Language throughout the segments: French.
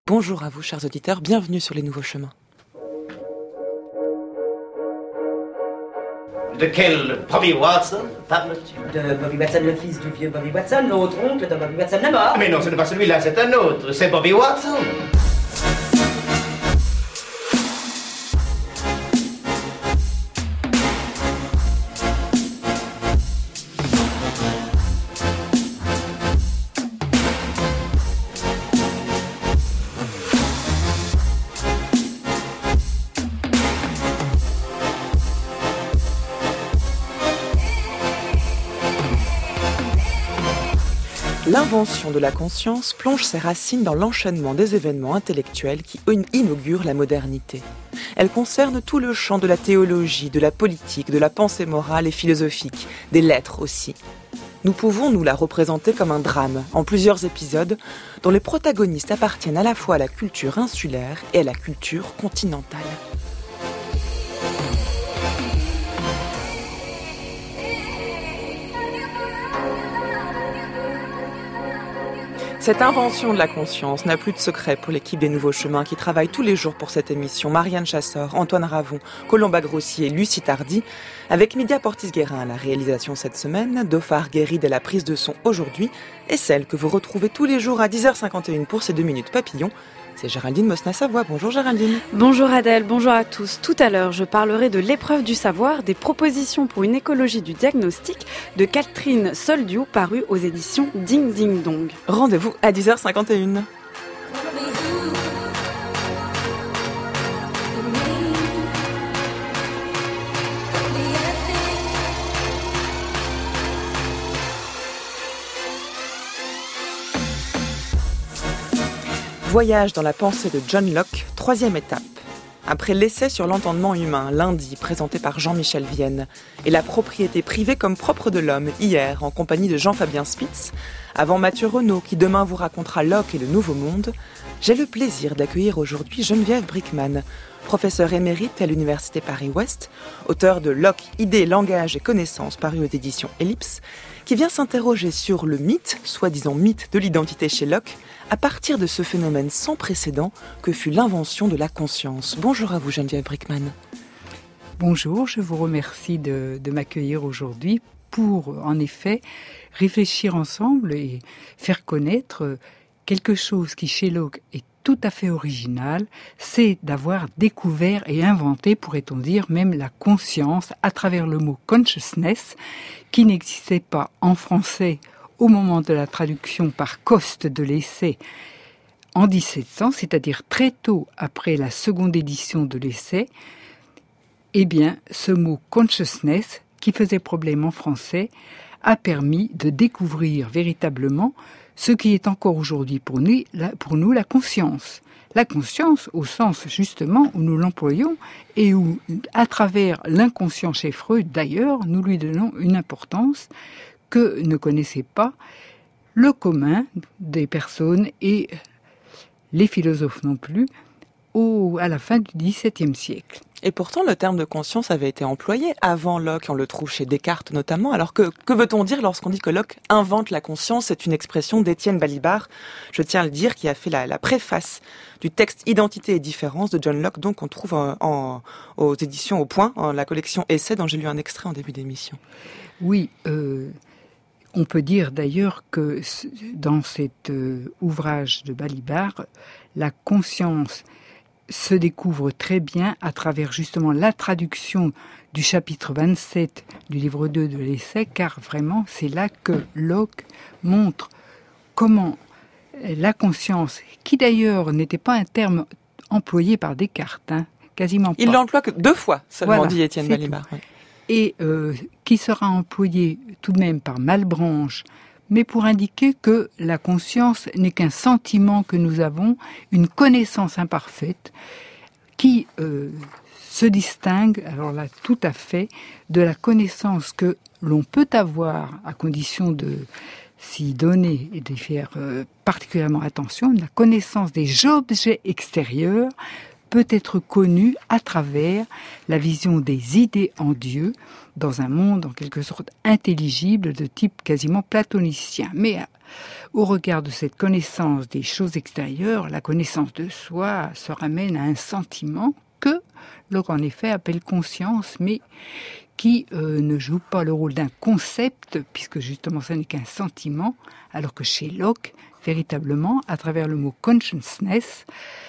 Bonjour à vous, chers auditeurs, bienvenue sur les nouveaux chemins. De quel Bobby Watson parles-tu? De Bobby Watson, le fils du vieux Bobby Watson, l'autre oncle de Bobby Watson, la mort. Mais non, ce n'est pas celui-là, c'est un autre. C'est Bobby Watson. L'invention de la conscience plonge ses racines dans l'enchaînement des événements intellectuels qui inaugurent la modernité. Elle concerne tout le champ de la théologie, de la politique, de la pensée morale et philosophique, des lettres aussi. Nous pouvons nous la représenter comme un drame, en plusieurs épisodes, dont les protagonistes appartiennent à la fois à la culture insulaire et à la culture continentale. Cette invention de la conscience n'a plus de secret pour l'équipe des Nouveaux Chemins qui travaille tous les jours pour cette émission. Marianne Chassor, Antoine Ravon, Colomba Grossier, Lucie Tardy, avec Média Portis-Guérin à la réalisation cette semaine, Dauphard Guéride à la prise de son aujourd'hui, et celle que vous retrouvez tous les jours à 10h51 pour ces 2 minutes papillons. C'est Géraldine Mosna-Savoie. Bonjour Géraldine. Bonjour Adèle, bonjour à tous. Tout à l'heure, je parlerai de l'épreuve du savoir, des propositions pour une écologie du diagnostic de Catherine Soldiou, parue aux éditions Ding Ding Dong. Rendez-vous à 10h51. Voyage dans la pensée de John Locke, 3e étape. Après l'essai sur l'entendement humain, lundi, présenté par Jean-Michel Vienne, et la propriété privée comme propre de l'homme, hier, en compagnie de Jean-Fabien Spitz, avant Mathieu Renaud, qui demain vous racontera Locke et le Nouveau Monde, j'ai le plaisir d'accueillir aujourd'hui Geneviève Brickman, professeure émérite à l'Université Paris-Ouest, auteure de Locke, idées, langage et connaissances, paru aux éditions Ellipse, qui vient s'interroger sur le mythe, soi-disant mythe de l'identité chez Locke, à partir de ce phénomène sans précédent que fut l'invention de la conscience. Bonjour à vous Geneviève Brickman. Bonjour, je vous remercie de m'accueillir aujourd'hui pour, en effet, réfléchir ensemble et faire connaître quelque chose qui, chez Locke, est tout à fait original, c'est d'avoir découvert et inventé, pourrait-on dire, même la conscience à travers le mot consciousness, qui n'existait pas en français au moment de la traduction par Coste de l'essai en 1700, c'est-à-dire très tôt après la seconde édition de l'essai. Eh bien, ce mot consciousness, qui faisait problème en français, a permis de découvrir véritablement ce qui est encore aujourd'hui pour nous la conscience. La conscience au sens justement où nous l'employons et où, à travers l'inconscient chez Freud d'ailleurs, nous lui donnons une importance que ne connaissait pas le commun des personnes et les philosophes non plus à la fin du XVIIe siècle. Et pourtant, le terme de conscience avait été employé avant Locke, on le trouve chez Descartes notamment. Alors que veut-on dire lorsqu'on dit que Locke invente la conscience? C'est une expression d'Étienne Balibar, je tiens à le dire, qui a fait la préface du texte Identité et différence de John Locke, donc qu'on trouve aux éditions Au Point, en la collection Essais, dont j'ai lu un extrait en début d'émission. Oui, on peut dire d'ailleurs que dans cet ouvrage de Balibar, la conscience se découvre très bien à travers justement la traduction du chapitre 27 du livre 2 de l'essai, car vraiment c'est là que Locke montre comment la conscience, qui d'ailleurs n'était pas un terme employé par Descartes, quasiment pas. Il l'emploie que 2 fois seulement, voilà, dit Étienne Balibar. Oui. Et qui sera employé tout de même par Malebranche, mais pour indiquer que la conscience n'est qu'un sentiment que nous avons, une connaissance imparfaite, qui se distingue, alors là tout à fait, de la connaissance que l'on peut avoir, à condition de s'y donner et d'y faire particulièrement attention, la connaissance des objets extérieurs peut être connu à travers la vision des idées en Dieu, dans un monde en quelque sorte intelligible de type quasiment platonicien. Mais au regard de cette connaissance des choses extérieures, la connaissance de soi se ramène à un sentiment que Locke en effet appelle conscience, mais qui ne joue pas le rôle d'un concept, puisque justement ce n'est qu'un sentiment, alors que chez Locke, véritablement, à travers le mot consciousness,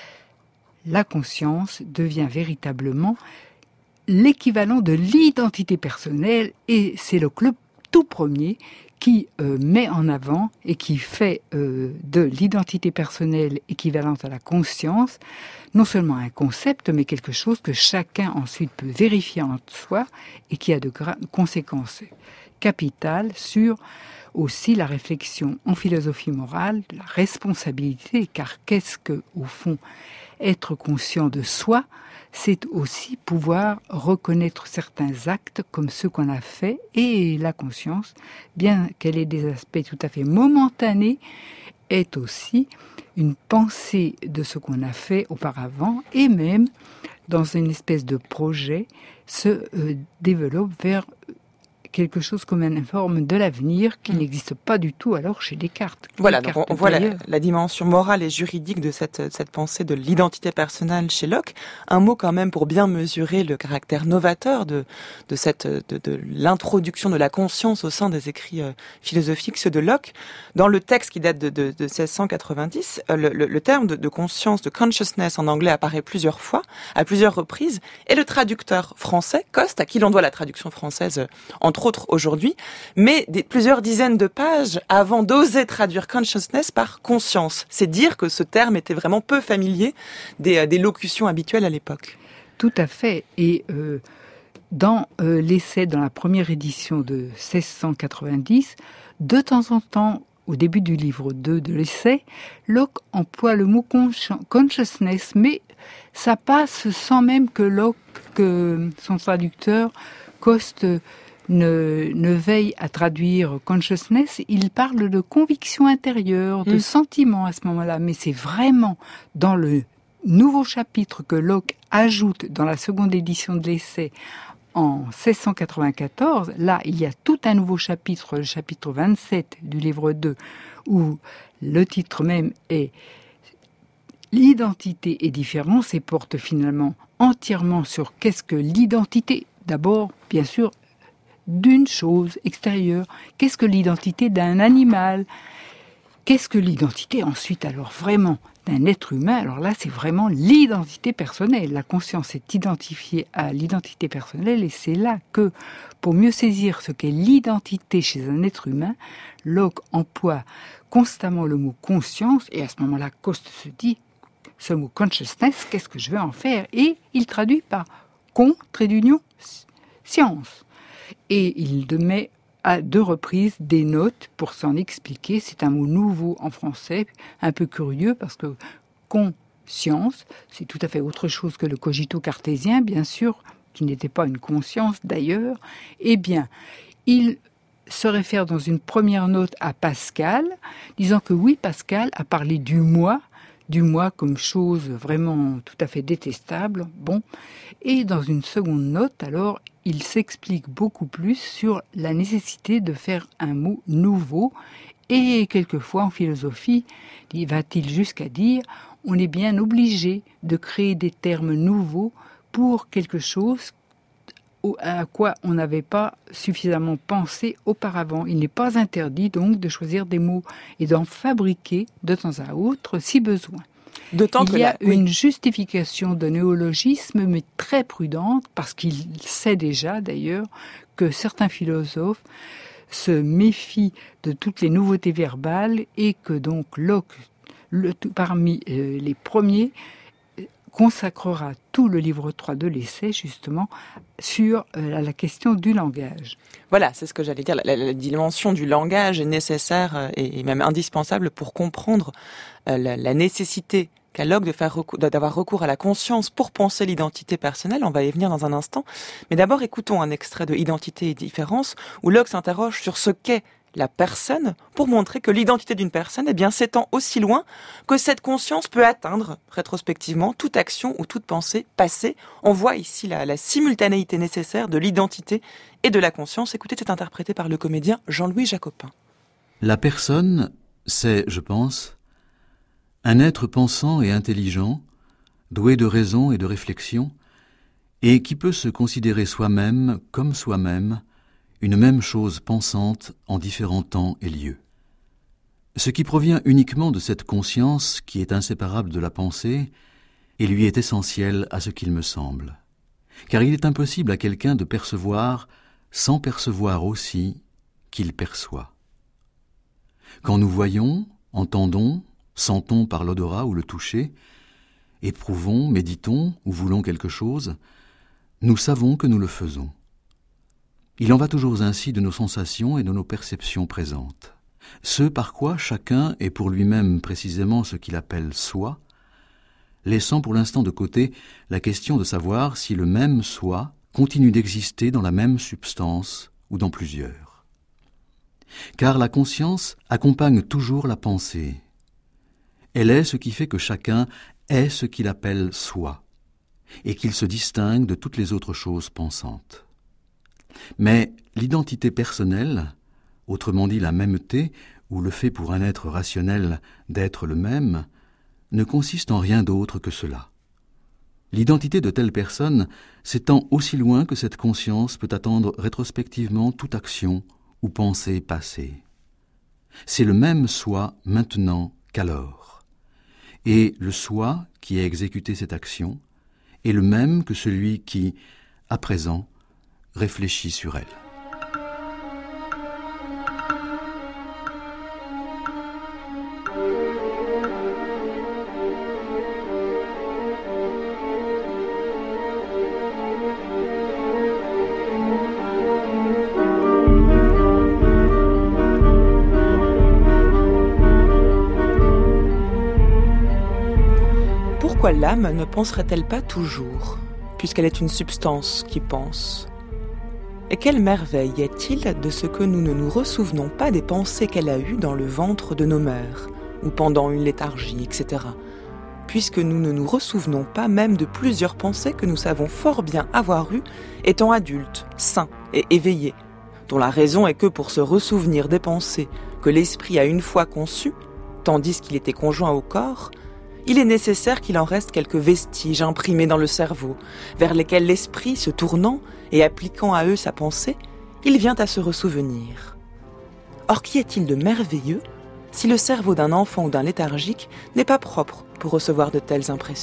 la conscience devient véritablement l'équivalent de l'identité personnelle, et c'est Locke le tout premier qui met en avant et qui fait de l'identité personnelle équivalente à la conscience non seulement un concept, mais quelque chose que chacun ensuite peut vérifier en soi et qui a de conséquences capitales sur aussi la réflexion en philosophie morale, la responsabilité, car qu'est-ce que, au fond, être conscient de soi, c'est aussi pouvoir reconnaître certains actes comme ceux qu'on a faits, et la conscience, bien qu'elle ait des aspects tout à fait momentanés, est aussi une pensée de ce qu'on a fait auparavant, et même, dans une espèce de projet, se développe vers quelque chose comme une forme de l'avenir qui n'existe pas du tout alors chez Descartes. Voilà, donc on voit la dimension morale et juridique de cette pensée de l'identité personnelle chez Locke. Un mot quand même pour bien mesurer le caractère novateur de l'introduction de la conscience au sein des écrits philosophiques, ceux de Locke. Dans le texte qui date de 1690, le terme de conscience, de consciousness en anglais apparaît plusieurs fois, à plusieurs reprises, et le traducteur français, Coste, à qui l'on doit la traduction française entre autres aujourd'hui, mais plusieurs dizaines de pages avant d'oser traduire consciousness par conscience. C'est dire que ce terme était vraiment peu familier des locutions habituelles à l'époque. Tout à fait. Et dans l'essai, dans la première édition de 1690, de temps en temps, au début du livre 2 de l'essai, Locke emploie le mot consciousness, mais ça passe sans même que Locke, son traducteur, Coste, ne veille à traduire consciousness, il parle de conviction intérieure, de sentiment à ce moment-là, mais c'est vraiment dans le nouveau chapitre que Locke ajoute dans la seconde édition de l'essai en 1694, là il y a tout un nouveau chapitre, le chapitre 27 du livre 2, où le titre même est l'identité et différence et porte finalement entièrement sur qu'est-ce que l'identité. D'abord, bien sûr, d'une chose extérieure. Qu'est-ce que l'identité d'un animal? Qu'est-ce que l'identité ensuite alors vraiment d'un être humain? Alors là, c'est vraiment l'identité personnelle. La conscience est identifiée à l'identité personnelle et c'est là que, pour mieux saisir ce qu'est l'identité chez un être humain, Locke emploie constamment le mot conscience et à ce moment-là, Coste se dit, ce mot consciousness, qu'est-ce que je vais en faire? Et il traduit par trait d'union, science. Et il met à 2 reprises des notes pour s'en expliquer. C'est un mot nouveau en français, un peu curieux, parce que conscience, c'est tout à fait autre chose que le cogito cartésien, bien sûr, qui n'était pas une conscience d'ailleurs. Eh bien, il se réfère dans une première note à Pascal, disant que oui, Pascal a parlé du moi comme chose vraiment tout à fait détestable. Bon, et dans une seconde note, alors, il s'explique beaucoup plus sur la nécessité de faire un mot nouveau. Et quelquefois, en philosophie, va-t-il jusqu'à dire, on est bien obligé de créer des termes nouveaux pour quelque chose à quoi on n'avait pas suffisamment pensé auparavant. Il n'est pas interdit donc de choisir des mots et d'en fabriquer de temps à autre si besoin. Il y a une justification de néologisme, mais très prudente, parce qu'il sait déjà d'ailleurs que certains philosophes se méfient de toutes les nouveautés verbales et que donc Locke, parmi les premiers, consacrera tout le livre 3 de l'essai, justement, sur la question du langage. Voilà, c'est ce que j'allais dire. La dimension du langage est nécessaire et même indispensable pour comprendre la nécessité qu'a Locke d'avoir recours à la conscience pour penser l'identité personnelle. On va y venir dans un instant. Mais d'abord, écoutons un extrait de Identité et différence, où Locke s'interroge sur ce qu'est la personne, pour montrer que l'identité d'une personne s'étend aussi loin que cette conscience peut atteindre, rétrospectivement, toute action ou toute pensée passée. On voit ici la simultanéité nécessaire de l'identité et de la conscience. Écoutez, c'est interprété par le comédien Jean-Louis Jacopin. La personne, c'est, je pense, un être pensant et intelligent, doué de raison et de réflexion, et qui peut se considérer soi-même comme soi-même, une même chose pensante en différents temps et lieux. Ce qui provient uniquement de cette conscience qui est inséparable de la pensée et lui est essentiel à ce qu'il me semble. Car il est impossible à quelqu'un de percevoir sans percevoir aussi qu'il perçoit. Quand nous voyons, entendons, sentons par l'odorat ou le toucher, éprouvons, méditons ou voulons quelque chose, nous savons que nous le faisons. Il en va toujours ainsi de nos sensations et de nos perceptions présentes. Ce par quoi chacun est pour lui-même précisément ce qu'il appelle soi, laissant pour l'instant de côté la question de savoir si le même soi continue d'exister dans la même substance ou dans plusieurs. Car la conscience accompagne toujours la pensée. Elle est ce qui fait que chacun est ce qu'il appelle soi, et qu'il se distingue de toutes les autres choses pensantes. Mais l'identité personnelle, autrement dit la mêmeté, ou le fait pour un être rationnel d'être le même, ne consiste en rien d'autre que cela. L'identité de telle personne s'étend aussi loin que cette conscience peut attendre rétrospectivement toute action ou pensée passée. C'est le même soi maintenant qu'alors. Et le soi qui a exécuté cette action est le même que celui qui, à présent, réfléchit sur elle. Pourquoi l'âme ne penserait-elle pas toujours, puisqu'elle est une substance qui pense ? Et quelle merveille est-il de ce que nous ne nous ressouvenons pas des pensées qu'elle a eues dans le ventre de nos mères, ou pendant une léthargie, etc. Puisque nous ne nous ressouvenons pas même de plusieurs pensées que nous savons fort bien avoir eues étant adultes, sains et éveillés, dont la raison est que pour se ressouvenir des pensées que l'esprit a une fois conçues, tandis qu'il était conjoint au corps, il est nécessaire qu'il en reste quelques vestiges imprimés dans le cerveau, vers lesquels l'esprit, se tournant et appliquant à eux sa pensée, il vient à se ressouvenir. Or, qu'y a-t-il de merveilleux si le cerveau d'un enfant ou d'un léthargique n'est pas propre pour recevoir de telles impressions ?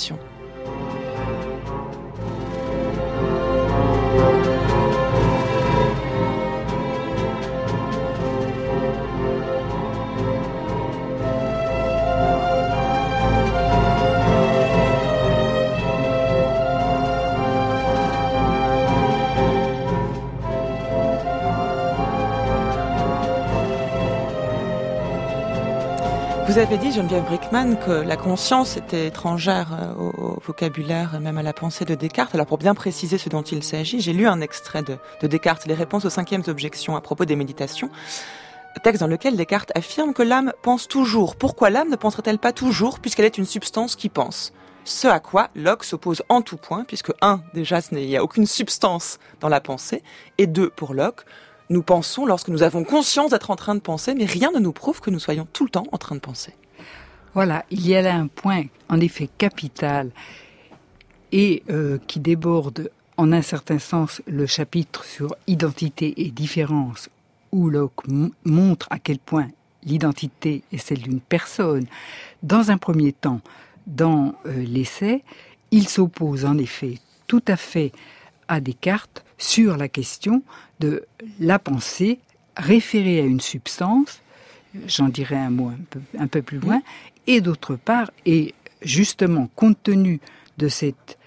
Vous avez dit, Geneviève Brickman, que la conscience était étrangère au vocabulaire et même à la pensée de Descartes. Alors pour bien préciser ce dont il s'agit, j'ai lu un extrait de Descartes, les réponses aux 5e objections à propos des méditations, texte dans lequel Descartes affirme que l'âme pense toujours. Pourquoi l'âme ne penserait-elle pas toujours, puisqu'elle est une substance qui pense ? Ce à quoi Locke s'oppose en tout point, puisque 1, déjà, il n'y a aucune substance dans la pensée, et 2, pour Locke, nous pensons lorsque nous avons conscience d'être en train de penser, mais rien ne nous prouve que nous soyons tout le temps en train de penser. Voilà, il y a là un point, en effet, capital, et qui déborde, en un certain sens, le chapitre sur identité et différence, où Locke montre à quel point l'identité est celle d'une personne. Dans un premier temps, dans l'essai, il s'oppose en effet tout à fait à Descartes sur la question de la pensée référée à une substance, j'en dirai un mot un peu plus loin, et d'autre part, et justement compte tenu de cette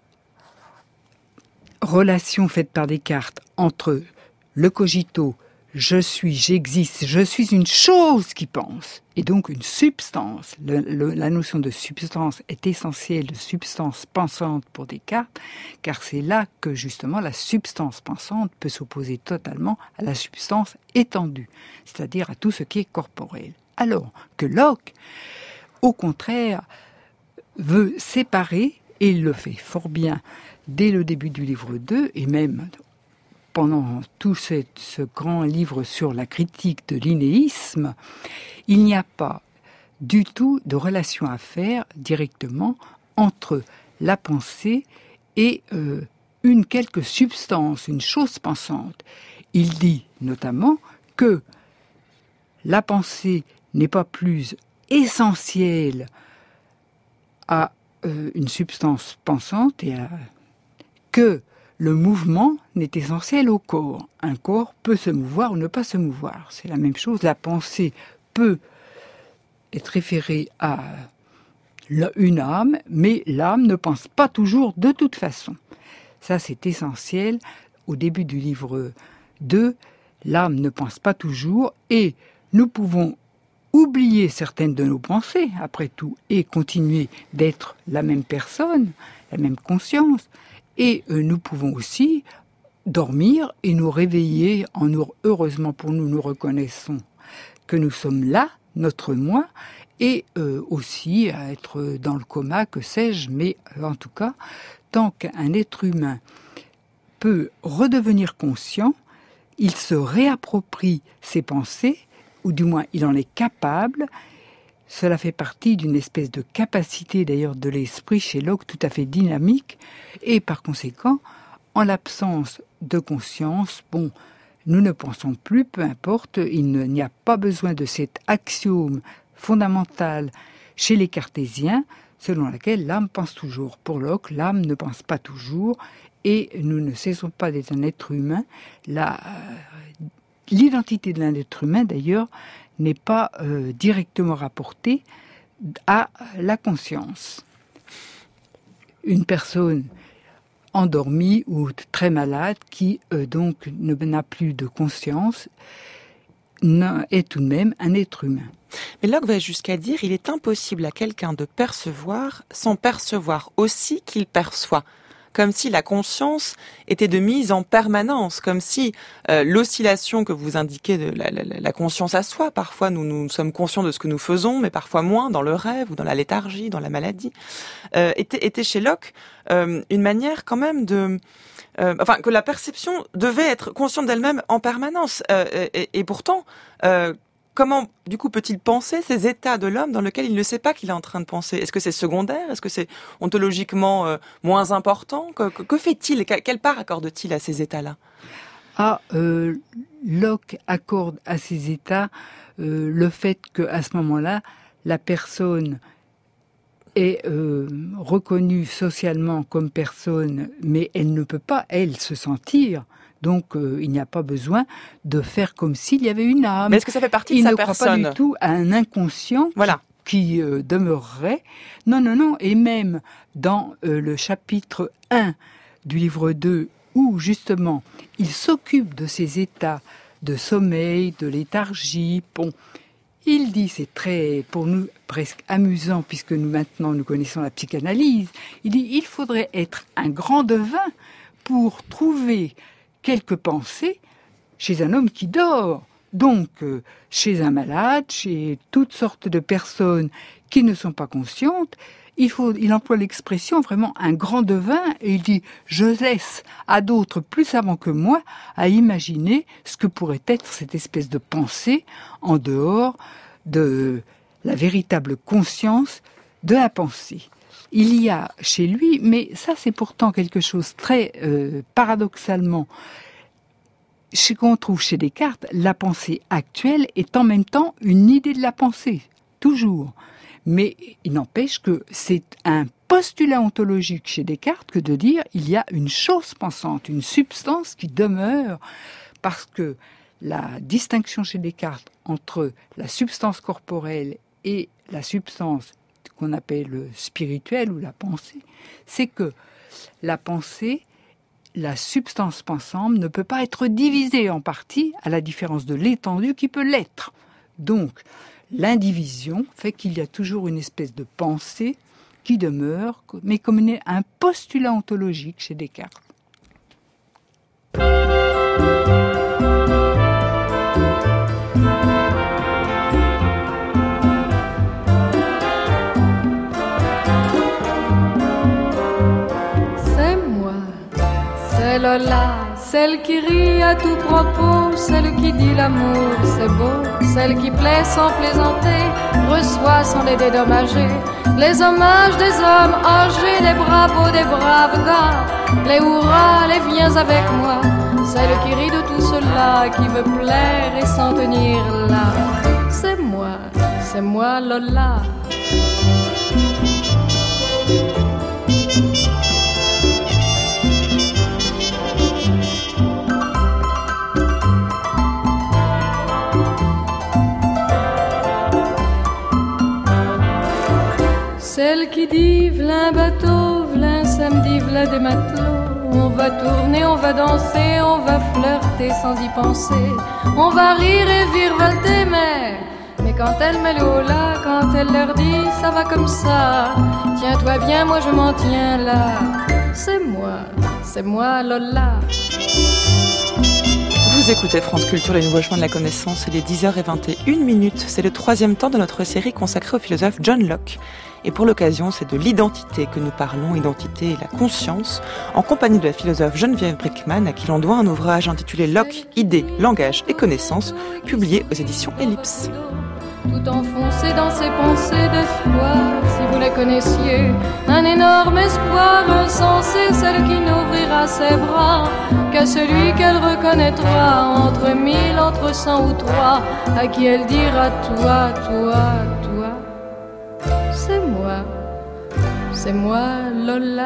relation faite par Descartes entre le cogito, je suis, j'existe, je suis une chose qui pense, et donc une substance. La notion de substance est essentielle, de substance pensante pour Descartes, car c'est là que justement la substance pensante peut s'opposer totalement à la substance étendue, c'est-à-dire à tout ce qui est corporel. Alors que Locke, au contraire, veut séparer, et il le fait fort bien dès le début du livre 2, et même pendant tout ce grand livre sur la critique de l'innéisme, il n'y a pas du tout de relation à faire directement entre la pensée et une quelque substance, une chose pensante. Il dit notamment que la pensée n'est pas plus essentielle à une substance pensante que le mouvement n'est essentiel au corps. Un corps peut se mouvoir ou ne pas se mouvoir. C'est la même chose. La pensée peut être référée à une âme, mais l'âme ne pense pas toujours de toute façon. Ça, c'est essentiel. Au début du livre 2, l'âme ne pense pas toujours et nous pouvons oublier certaines de nos pensées, après tout, et continuer d'être la même personne, la même conscience. Et nous pouvons aussi dormir et nous réveiller heureusement pour nous, nous reconnaissons que nous sommes là, notre moi, et aussi à être dans le coma, que sais-je, mais en tout cas, tant qu'un être humain peut redevenir conscient, il se réapproprie ses pensées, ou du moins il en est capable. Cela fait partie d'une espèce de capacité d'ailleurs de l'esprit chez Locke tout à fait dynamique, et par conséquent, en l'absence de conscience, nous ne pensons plus, peu importe, il n'y a pas besoin de cet axiome fondamental chez les cartésiens, selon laquelle l'âme pense toujours. Pour Locke, l'âme ne pense pas toujours, et nous ne cessons pas d'être un être humain. L'identité d'un être humain, d'ailleurs, n'est pas directement rapportée à la conscience. Une personne endormie ou très malade qui donc n'a plus de conscience est tout de même un être humain. Mais Locke va jusqu'à dire il est impossible à quelqu'un de percevoir sans percevoir aussi qu'il perçoit. Comme si la conscience était de mise en permanence, comme si l'oscillation que vous indiquez de la conscience à soi, parfois nous sommes conscients de ce que nous faisons, mais parfois moins dans le rêve ou dans la léthargie, dans la maladie, était chez Locke une manière quand même que la perception devait être consciente d'elle-même en permanence. Et pourtant, comment, du coup, peut-il penser ces états de l'homme dans lesquels il ne sait pas qu'il est en train de penser ? Est-ce que c'est secondaire ? Est-ce que c'est ontologiquement moins important ? Que fait-il ? Quelle part accorde-t-il à ces états-là ? Locke accorde à ces états le fait qu'à ce moment-là, la personne est reconnue socialement comme personne, mais elle ne peut pas, elle, se sentir. Donc, il n'y a pas besoin de faire comme s'il y avait une âme. Mais est-ce que ça fait partie de sa personne ? Il ne croit pas du tout à un inconscient qui demeurerait. Non. Et même dans le chapitre 1 du livre 2, où justement, il s'occupe de ces états de sommeil, de léthargie, il dit, c'est très, pour nous, presque amusant, puisque nous connaissons la psychanalyse, il dit, il faudrait être un grand devin pour trouver quelques pensées chez un homme qui dort. Donc, chez un malade, chez toutes sortes de personnes qui ne sont pas conscientes, il emploie l'expression vraiment un grand devin, et il dit « je laisse à d'autres plus savants que moi à imaginer ce que pourrait être cette espèce de pensée en dehors de la véritable conscience de la pensée ». Il y a chez lui, mais ça c'est pourtant quelque chose très paradoxalement, ce qu'on trouve chez Descartes, la pensée actuelle est en même temps une idée de la pensée, toujours. Mais il n'empêche que c'est un postulat ontologique chez Descartes que de dire il y a une chose pensante, une substance qui demeure, parce que la distinction chez Descartes entre la substance corporelle et la substance qu'on appelle spirituelle ou la pensée, c'est que la pensée la substance pensante ne peut pas être divisée en parties, à la différence de l'étendue qui peut l'être. Donc, l'indivision fait qu'il y a toujours une espèce de pensée qui demeure, mais comme un postulat ontologique chez Descartes. C'est Lola, celle qui rit à tout propos, celle qui dit l'amour c'est beau, celle qui plaît sans plaisanter, reçoit sans les dédommager, les hommages des hommes âgés, les bravos des braves gars, les hurrahs, les viens avec moi, celle qui rit de tout cela, qui veut plaire et s'en tenir là. C'est moi Lola. Celle qui dit v'là un bateau, v'là un samedi, v'là des matelots. On va tourner, on va danser, on va flirter sans y penser. On va rire et virevolter, mais quand elle met le haut là, quand elle leur dit ça va comme ça, tiens-toi bien, moi je m'en tiens là. C'est moi Lola. Vous écoutez France Culture, les nouveaux chemins de la connaissance, il est 10h21. C'est le 3e temps de notre série consacrée au philosophe John Locke. Et pour l'occasion, c'est de l'identité que nous parlons, identité et la conscience, en compagnie de la philosophe Geneviève Brickman, à qui l'on doit un ouvrage intitulé Locke, idées, langage et connaissances, publié aux éditions Ellipse. Tout enfoncé dans ses pensées d'espoir, si vous la connaissiez, un énorme espoir insensé, celle qui n'ouvrira ses bras qu'à celui qu'elle reconnaîtra, entre 1000, entre 100 ou 3, à qui elle dira toi, toi, toi. C'est moi Lola.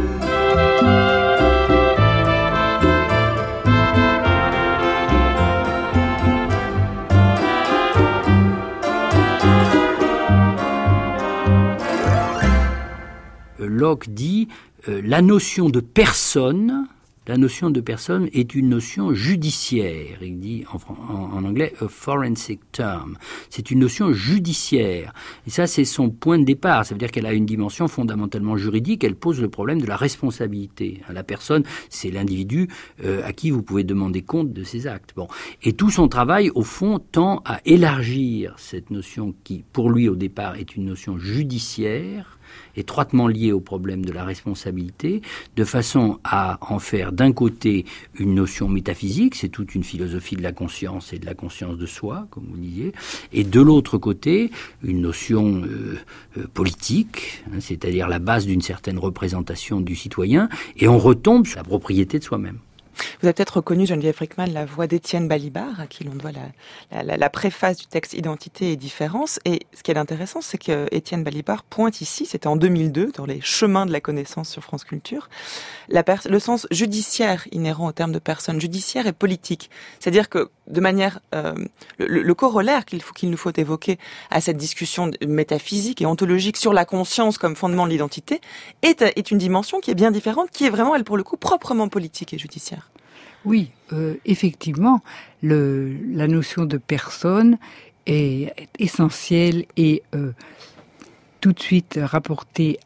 Locke dit la notion de personne est une notion judiciaire. Il dit en anglais a forensic term. C'est une notion judiciaire. Et ça, c'est son point de départ. Ça veut dire qu'elle a une dimension fondamentalement juridique. Elle pose le problème de la responsabilité. La personne, c'est l'individu à qui vous pouvez demander compte de ses actes. Bon. Et tout son travail, au fond, tend à élargir cette notion qui, pour lui, au départ, est une notion judiciaire, étroitement liée au problème de la responsabilité, de façon à en faire d'un côté une notion métaphysique, c'est toute une philosophie de la conscience et de la conscience de soi, comme vous disiez, et de l'autre côté une notion politique, c'est-à-dire la base d'une certaine représentation du citoyen, et on retombe sur la propriété de soi-même. Vous avez peut-être reconnu, Geneviève Brickman, la voix d'Étienne Balibar, à qui l'on doit la préface du texte Identité et différence. Et ce qui est intéressant, c'est que Étienne Balibar pointe ici, c'était en 2002, dans les chemins de la connaissance sur France Culture, le sens judiciaire inhérent au terme de personne, judiciaire et politique. C'est-à-dire que, de manière, le corollaire qu'il nous faut évoquer à cette discussion métaphysique et ontologique sur la conscience comme fondement de l'identité est une dimension qui est bien différente, qui est vraiment, elle, pour le coup, proprement politique et judiciaire. Oui, effectivement, la notion de personne est essentielle et tout de suite rapportée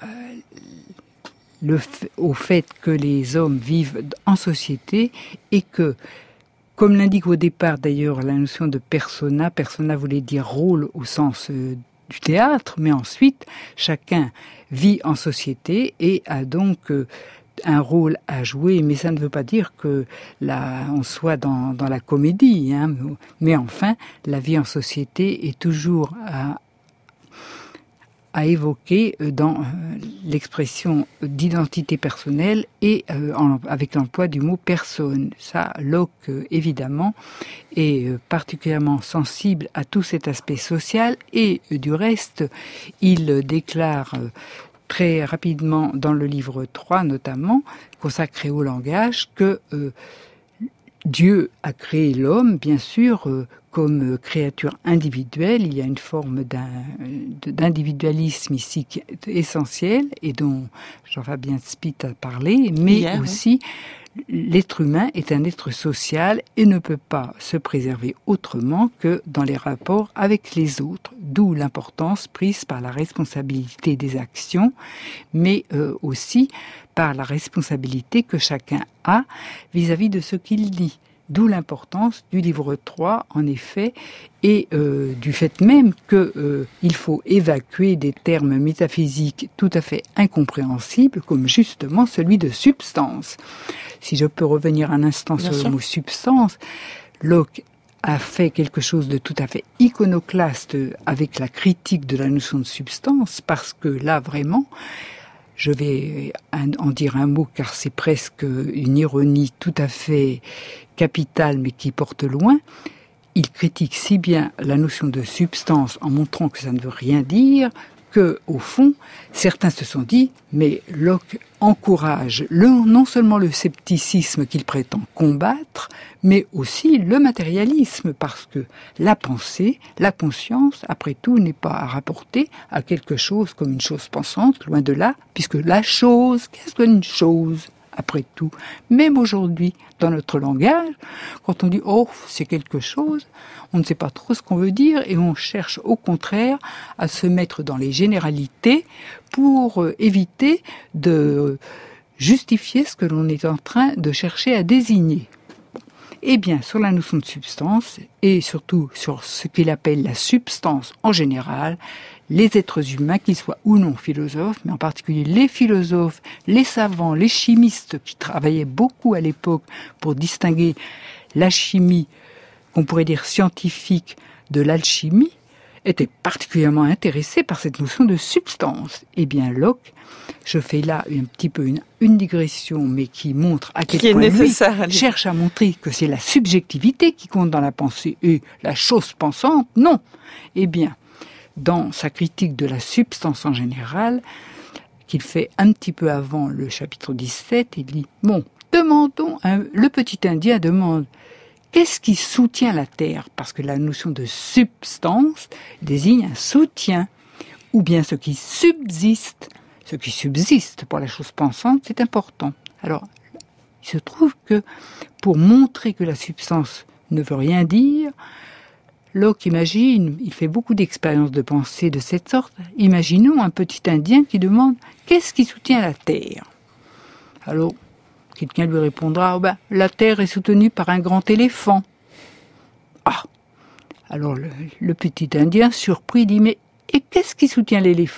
au fait que les hommes vivent en société et que, comme l'indique au départ d'ailleurs la notion de persona voulait dire rôle au sens du théâtre, mais ensuite chacun vit en société et a donc un rôle à jouer, mais ça ne veut pas dire que on soit dans la comédie, hein. Mais enfin, la vie en société est toujours à évoquer dans l'expression d'identité personnelle et avec l'emploi du mot personne. Ça, Locke, évidemment, est particulièrement sensible à tout cet aspect social et du reste, il déclare très rapidement dans le livre 3 notamment, consacré au langage, que Dieu a créé l'homme, bien sûr, comme créature individuelle. Il y a une forme d'individualisme ici qui est essentielle et dont Jean-Fabien Spitt a parlé, mais aussi l'être humain est un être social et ne peut pas se préserver autrement que dans les rapports avec les autres, d'où l'importance prise par la responsabilité des actions, mais aussi par la responsabilité que chacun a vis-à-vis de ce qu'il dit. D'où l'importance du livre 3, en effet, et du fait même qu'il faut évacuer des termes métaphysiques tout à fait incompréhensibles, comme justement celui de substance. Si je peux revenir un instant sur le mot substance, Locke a fait quelque chose de tout à fait iconoclaste avec la critique de la notion de substance, parce que là, vraiment, je vais en dire un mot car c'est presque une ironie tout à fait capitale mais qui porte loin. Il critique si bien la notion de substance en montrant que ça ne veut rien dire que, au fond, certains se sont dit mais Locke encourage non seulement le scepticisme qu'il prétend combattre, mais aussi le matérialisme, parce que la pensée, la conscience, après tout, n'est pas à rapporter à quelque chose comme une chose pensante, loin de là, puisque la chose, qu'est-ce qu'une chose, après tout? Même aujourd'hui, dans notre langage, quand on dit « oh, c'est quelque chose », on ne sait pas trop ce qu'on veut dire et on cherche au contraire à se mettre dans les généralités pour éviter de justifier ce que l'on est en train de chercher à désigner. Eh bien, sur la notion de substance et surtout sur ce qu'il appelle la substance en général, les êtres humains, qu'ils soient ou non philosophes, mais en particulier les philosophes, les savants, les chimistes qui travaillaient beaucoup à l'époque pour distinguer la chimie, qu'on pourrait dire scientifique, de l'alchimie, étaient particulièrement intéressés par cette notion de substance. Eh bien, Locke, je fais là un petit peu une digression, mais qui montre à quel point lui cherche à montrer que c'est la subjectivité qui compte dans la pensée et la chose pensante, non. Eh bien, dans sa critique de la substance en général, qu'il fait un petit peu avant le chapitre 17, il dit « Bon, demandons, le petit Indien demande « Qu'est-ce qui soutient la terre ?» Parce que la notion de substance désigne un soutien, ou bien ce qui subsiste. Ce qui subsiste pour la chose pensante, c'est important. Alors, il se trouve que pour montrer que la substance ne veut rien dire, Locke imagine, il fait beaucoup d'expériences de pensée de cette sorte. Imaginons un petit Indien qui demande « Qu'est-ce qui soutient la terre ?» Alors, quelqu'un lui répondra « La terre est soutenue par un grand éléphant. » Ah. Alors le petit Indien surpris dit « Mais et qu'est-ce qui soutient l'éléphant ?»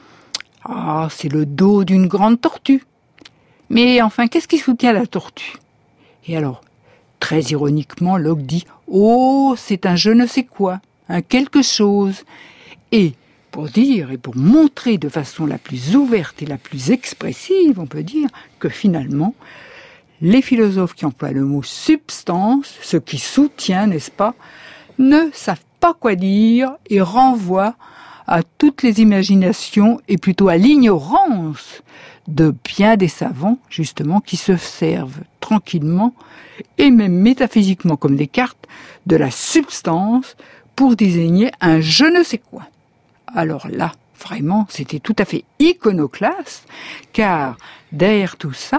Ah, c'est le dos d'une grande tortue. Mais enfin, qu'est-ce qui soutient la tortue? Et alors, très ironiquement, Locke dit « Oh, c'est un je ne sais quoi, un quelque chose. » Et pour dire et pour montrer de façon la plus ouverte et la plus expressive, on peut dire que finalement, les philosophes qui emploient le mot substance, ce qui soutient, n'est-ce pas, ne savent pas quoi dire et renvoient à toutes les imaginations et plutôt à l'ignorance de bien des savants, justement, qui se servent tranquillement et même métaphysiquement comme Descartes de la substance pour désigner un je ne sais quoi. Alors là, vraiment, c'était tout à fait iconoclaste, car derrière tout ça,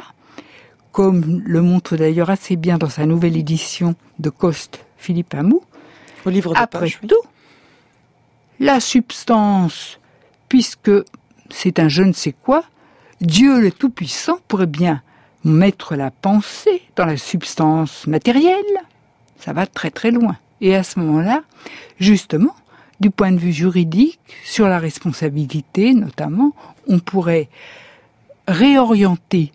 comme le montre d'ailleurs assez bien dans sa nouvelle édition de Coste Philippe Hamoux, au livre de après poche, tout, la substance, puisque c'est un je ne sais quoi, Dieu le Tout-Puissant pourrait bien mettre la pensée dans la substance matérielle. Ça va très très loin. Et à ce moment-là, justement, du point de vue juridique, sur la responsabilité notamment, on pourrait réorienter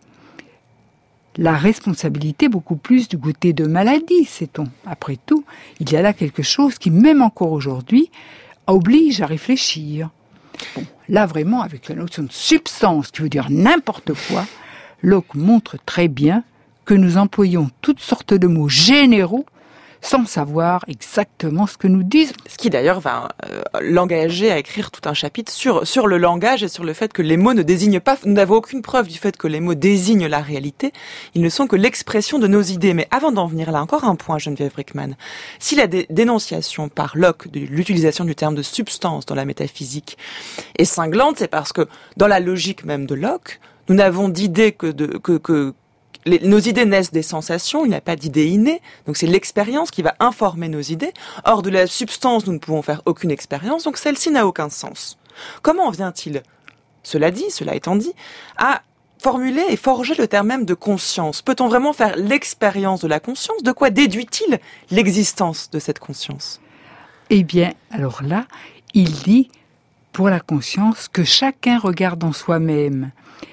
la responsabilité beaucoup plus du côté de maladie, sait-on. Après tout, il y a là quelque chose qui, même encore aujourd'hui, oblige à réfléchir. Bon, là vraiment, avec la notion de substance, qui veut dire n'importe quoi, Locke montre très bien que nous employons toutes sortes de mots généraux sans savoir exactement ce que nous disent. Ce qui d'ailleurs va l'engager à écrire tout un chapitre sur le langage et sur le fait que les mots ne désignent pas, nous n'avons aucune preuve du fait que les mots désignent la réalité, ils ne sont que l'expression de nos idées. Mais avant d'en venir là, encore un point, Geneviève Brickman. Si la dénonciation par Locke de l'utilisation du terme de substance dans la métaphysique est cinglante, c'est parce que dans la logique même de Locke, nous n'avons d'idée que nos idées naissent des sensations, il n'y a pas d'idée innée, donc c'est l'expérience qui va informer nos idées. Or, de la substance, nous ne pouvons faire aucune expérience, donc celle-ci n'a aucun sens. Comment vient-il, cela étant dit, à formuler et forger le terme même de conscience? Peut-on vraiment faire l'expérience de la conscience? De quoi déduit-il l'existence de cette conscience? Eh bien, alors là, il dit, pour la conscience, que chacun regarde en soi-même.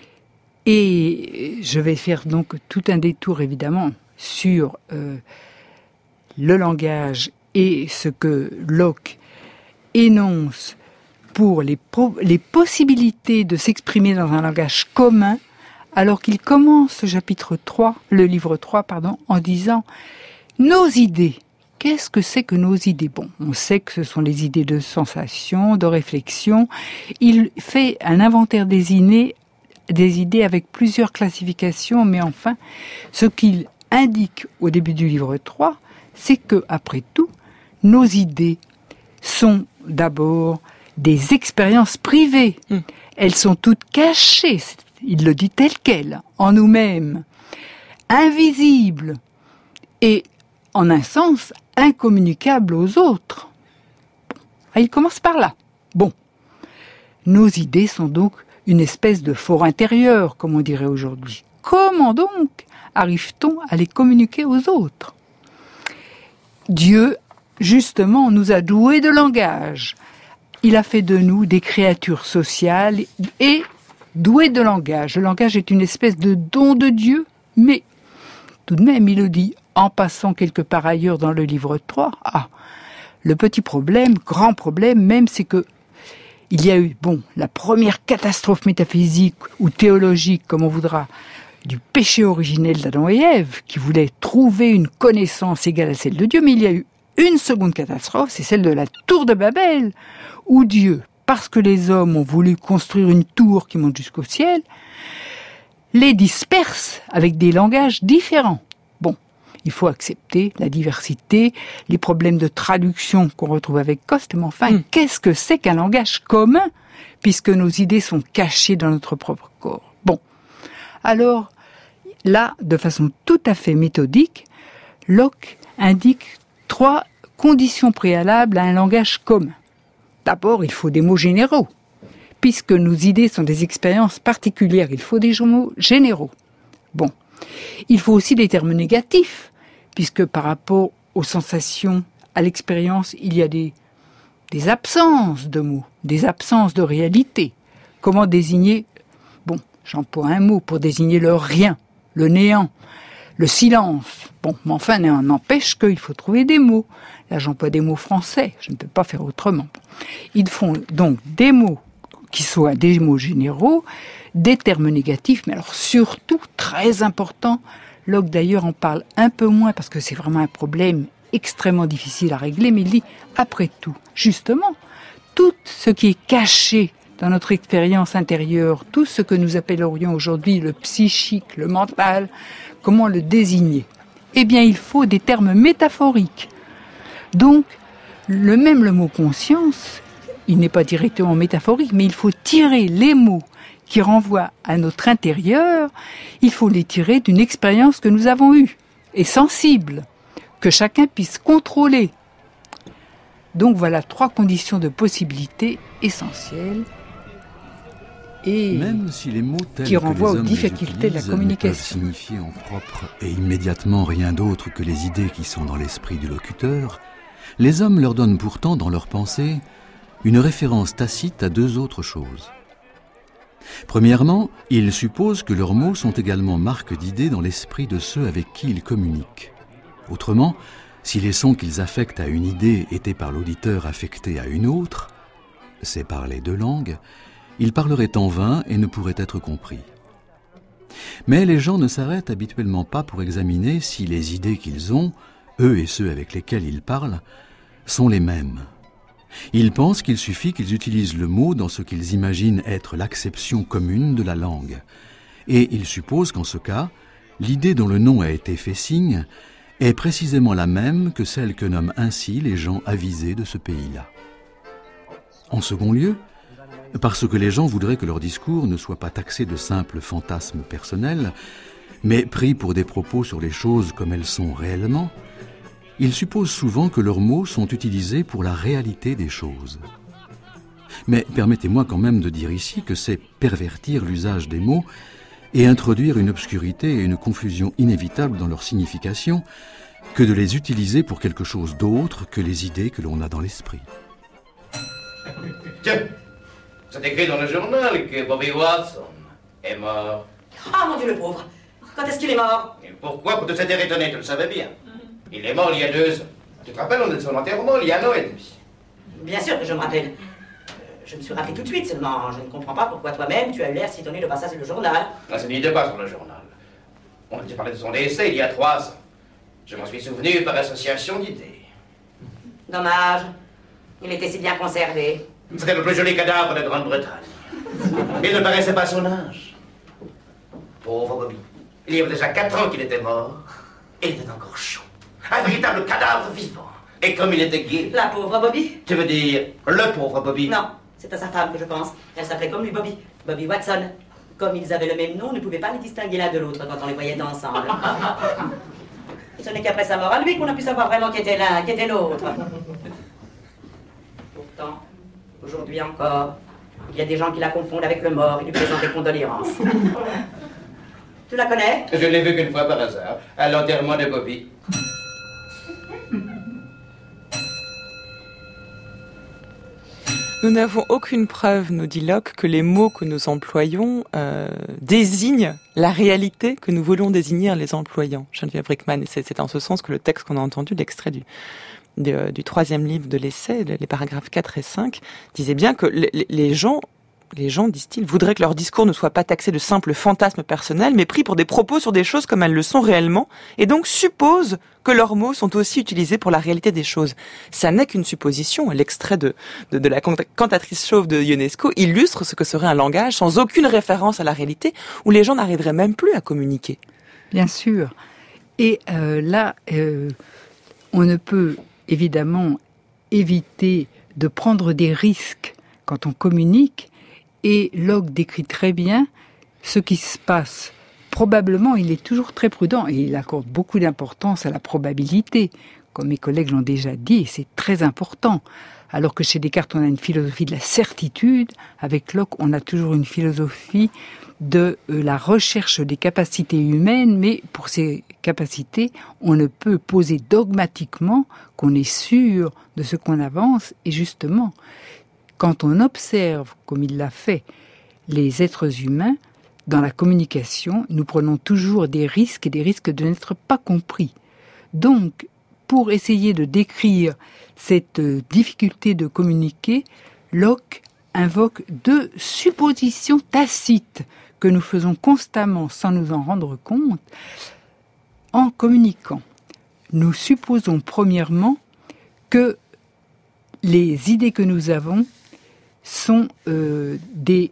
Et je vais faire donc tout un détour, évidemment, sur le langage et ce que Locke énonce pour les possibilités de s'exprimer dans un langage commun, alors qu'il commence le livre 3, en disant « Nos idées ». Qu'est-ce que c'est que nos idées? Bon, on sait que ce sont les idées de sensation, de réflexion. Il fait un inventaire des idées avec plusieurs classifications, mais enfin, ce qu'il indique au début du livre 3, c'est que, après tout, nos idées sont d'abord des expériences privées. Elles sont toutes cachées, il le dit tel quel, en nous-mêmes, invisibles et, en un sens, incommunicables aux autres. Bon, il commence par là. Bon, nos idées sont donc une espèce de fort intérieur, comme on dirait aujourd'hui. Comment donc arrive-t-on à les communiquer aux autres? Dieu, justement, nous a doués de langage. Il a fait de nous des créatures sociales et douées de langage. Le langage est une espèce de don de Dieu, mais tout de même, il le dit en passant quelque part ailleurs dans le livre 3. Le petit problème, grand problème même, c'est que il y a eu, la première catastrophe métaphysique ou théologique, comme on voudra, du péché originel d'Adam et Ève, qui voulait trouver une connaissance égale à celle de Dieu, mais il y a eu une seconde catastrophe, c'est celle de la tour de Babel, où Dieu, parce que les hommes ont voulu construire une tour qui monte jusqu'au ciel, les disperse avec des langages différents. Il faut accepter la diversité, les problèmes de traduction qu'on retrouve avec Coste, mais enfin, qu'est-ce que c'est qu'un langage commun, puisque nos idées sont cachées dans notre propre corps? Alors, là, de façon tout à fait méthodique, Locke indique 3 conditions préalables à un langage commun. D'abord, il faut des mots généraux. Puisque nos idées sont des expériences particulières, il faut des mots généraux. Il faut aussi des termes négatifs, puisque par rapport aux sensations, à l'expérience, il y a des absences de mots, des absences de réalité. Comment désigner? J'emploie un mot pour désigner le rien, le néant, le silence. Mais enfin, n'empêche qu'il faut trouver des mots. Là, j'emploie des mots français, je ne peux pas faire autrement. Ils font donc des mots qui soient des mots généraux, des termes négatifs, mais alors surtout, très important, Locke d'ailleurs en parle un peu moins parce que c'est vraiment un problème extrêmement difficile à régler, mais il dit, après tout, justement, tout ce qui est caché dans notre expérience intérieure, tout ce que nous appellerions aujourd'hui le psychique, le mental, comment le désigner? Eh bien, il faut des termes métaphoriques. Donc, le mot conscience, il n'est pas directement métaphorique, mais il faut tirer les mots qui renvoient à notre intérieur, il faut les tirer d'une expérience que nous avons eue, et sensible, que chacun puisse contrôler. Donc voilà 3 conditions de possibilité essentielles et même si les mots tels qui renvoient que les aux hommes difficultés de la communication ne peuvent signifier en propre et immédiatement rien d'autre que les idées qui sont dans l'esprit du locuteur, les hommes leur donnent pourtant dans leur pensée une référence tacite à 2 autres choses. Premièrement, ils supposent que leurs mots sont également marques d'idées dans l'esprit de ceux avec qui ils communiquent. Autrement, si les sons qu'ils affectent à une idée étaient par l'auditeur affectés à une autre, c'est par les 2 langues, ils parleraient en vain et ne pourraient être compris. Mais les gens ne s'arrêtent habituellement pas pour examiner si les idées qu'ils ont eux et ceux avec lesquels ils parlent, sont les mêmes. Ils pensent qu'il suffit qu'ils utilisent le mot dans ce qu'ils imaginent être l'acception commune de la langue. Et ils supposent qu'en ce cas, l'idée dont le nom a été fait signe est précisément la même que celle que nomment ainsi les gens avisés de ce pays-là. En second lieu, parce que les gens voudraient que leur discours ne soit pas taxé de simples fantasmes personnels, mais pris pour des propos sur les choses comme elles sont réellement, ils supposent souvent que leurs mots sont utilisés pour la réalité des choses. Mais permettez-moi quand même de dire ici que c'est pervertir l'usage des mots et introduire une obscurité et une confusion inévitables dans leur signification que de les utiliser pour quelque chose d'autre que les idées que l'on a dans l'esprit. Tiens, c'est écrit dans le journal que Bobby Watson est mort. Ah, mon Dieu, le pauvre. Quand est-ce qu'il est mort? Et pourquoi pour te s'être étonné, tu le savais bien. Il est mort il y a 2 ans. Tu te rappelles, on est de son enterrement il y a 1 an et demi. Bien sûr que je me rappelle. Je me suis rappelé tout de suite seulement. Je ne comprends pas pourquoi toi-même tu as eu l'air si étonné de voir ça sur le journal. Ah, ce n'était pas sur le journal. On a parlé de son décès il y a 3 ans. Je m'en suis souvenu par association d'idées. Dommage. Il était si bien conservé. C'était le plus joli cadavre de Grande-Bretagne. Il ne paraissait pas son âge. Pauvre Bobby. Il y avait déjà 4 ans qu'il était mort. Et il était encore chaud. Un véritable cadavre vivant. Et comme il était gai... La pauvre Bobby? Tu veux dire le pauvre Bobby? Non, c'est à sa femme que je pense. Elle s'appelait comme lui Bobby. Bobby Watson. Comme ils avaient le même nom, on ne pouvait pas les distinguer l'un de l'autre quand on les voyait ensemble. Et ce n'est qu'après sa mort à lui qu'on a pu savoir vraiment qui était l'un, qui était l'autre. Pourtant, aujourd'hui encore, il y a des gens qui la confondent avec le mort et lui présentent des condoléances. Tu la connais? Je l'ai vue qu'une fois par hasard, à l'enterrement de Bobby. Nous n'avons aucune preuve, nous dit Locke, que les mots que nous employons désignent la réalité que nous voulons désigner en les employant. Geneviève Brickman, et c'est en ce sens que le texte qu'on a entendu, l'extrait du 3e livre de l'essai, les paragraphes 4 et 5, disait bien que les gens, disent-ils, voudraient que leur discours ne soit pas taxé de simples fantasmes personnels, mais pris pour des propos sur des choses comme elles le sont réellement, et donc supposent que leurs mots sont aussi utilisés pour la réalité des choses. Ça n'est qu'une supposition. L'extrait de la cantatrice chauve de Ionesco illustre ce que serait un langage sans aucune référence à la réalité, où les gens n'arriveraient même plus à communiquer. Bien sûr. Et là, on ne peut évidemment éviter de prendre des risques quand on communique. Et Locke décrit très bien ce qui se passe. Probablement, il est toujours très prudent et il accorde beaucoup d'importance à la probabilité, comme mes collègues l'ont déjà dit, et c'est très important. Alors que chez Descartes, on a une philosophie de la certitude, avec Locke, on a toujours une philosophie de la recherche des capacités humaines, mais pour ces capacités, on ne peut poser dogmatiquement qu'on est sûr de ce qu'on avance, et justement, quand on observe, comme il l'a fait, les êtres humains, dans la communication, nous prenons toujours des risques et des risques de n'être pas compris. Donc, pour essayer de décrire cette difficulté de communiquer, Locke invoque 2 suppositions tacites que nous faisons constamment sans nous en rendre compte en communiquant. Nous supposons premièrement que les idées que nous avons sont des